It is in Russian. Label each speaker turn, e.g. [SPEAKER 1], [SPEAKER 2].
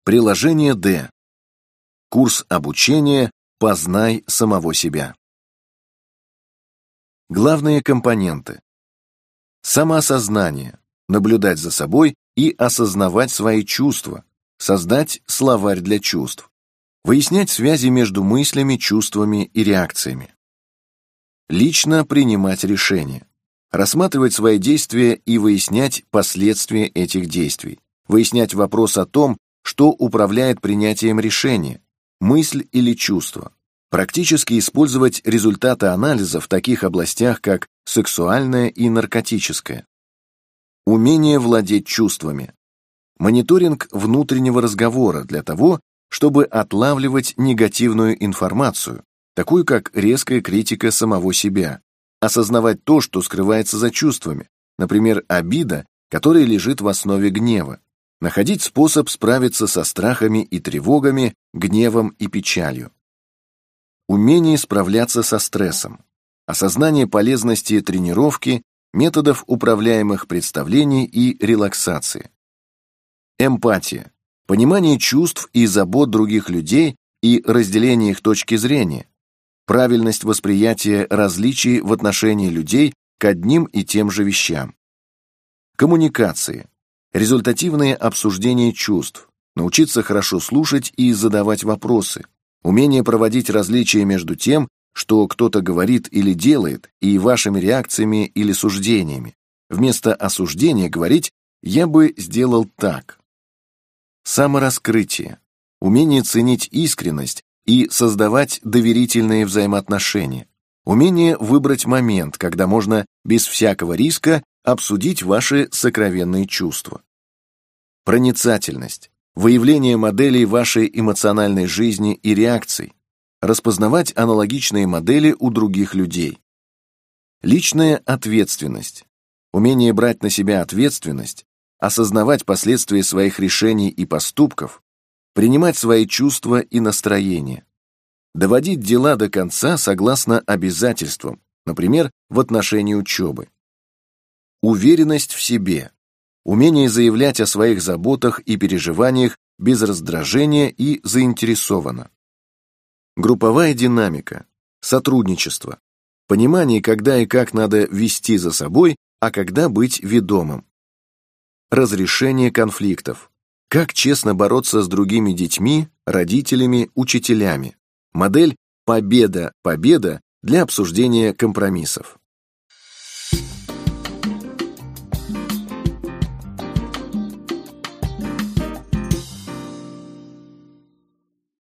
[SPEAKER 1] Приложение Д. Курс обучения «Познай самого себя». Главные компоненты. Самоосознание, наблюдать за собой и осознавать свои чувства, создать словарь для чувств, выяснять связи между мыслями, чувствами и реакциями. Лично принимать решения, рассматривать свои действия и выяснять последствия этих действий, выяснять вопрос о том, что управляет принятием решения, мысль или чувство, практически использовать результаты анализа в таких областях, как сексуальное и наркотическое. Умение владеть чувствами. Мониторинг внутреннего разговора для того, чтобы отлавливать негативную информацию, такую как резкая критика самого себя, осознавать то, что скрывается за чувствами, например, обида, которая лежит в основе гнева, находить способ справиться со страхами и тревогами, гневом и печалью. Умение справляться со стрессом, осознание полезности тренировки, методов управляемых представлений и релаксации. Эмпатия, понимание чувств и забот других людей и разделение их точки зрения, правильность восприятия различий в отношении людей к одним и тем же вещам. Коммуникации, результативное обсуждение чувств, научиться хорошо слушать и задавать вопросы, умение проводить различия между тем, что кто-то говорит или делает, и вашими реакциями или суждениями. Вместо осуждения говорить «я бы сделал так». Самораскрытие, умение ценить искренность и создавать доверительные взаимоотношения, умение выбрать момент, когда можно без всякого риска обсудить ваши сокровенные чувства. Проницательность, выявление моделей вашей эмоциональной жизни и реакций, распознавать аналогичные модели у других людей. Личная ответственность, умение брать на себя ответственность, осознавать последствия своих решений и поступков, принимать свои чувства и настроения, доводить дела до конца согласно обязательствам, например, в отношении учебы. Уверенность в себе, умение заявлять о своих заботах и переживаниях без раздражения и заинтересованно. Групповая динамика, сотрудничество, понимание, когда и как надо вести за собой, а когда быть ведомым. Разрешение конфликтов, как честно бороться с другими детьми, родителями, учителями. Модель «победа-победа» для обсуждения компромиссов.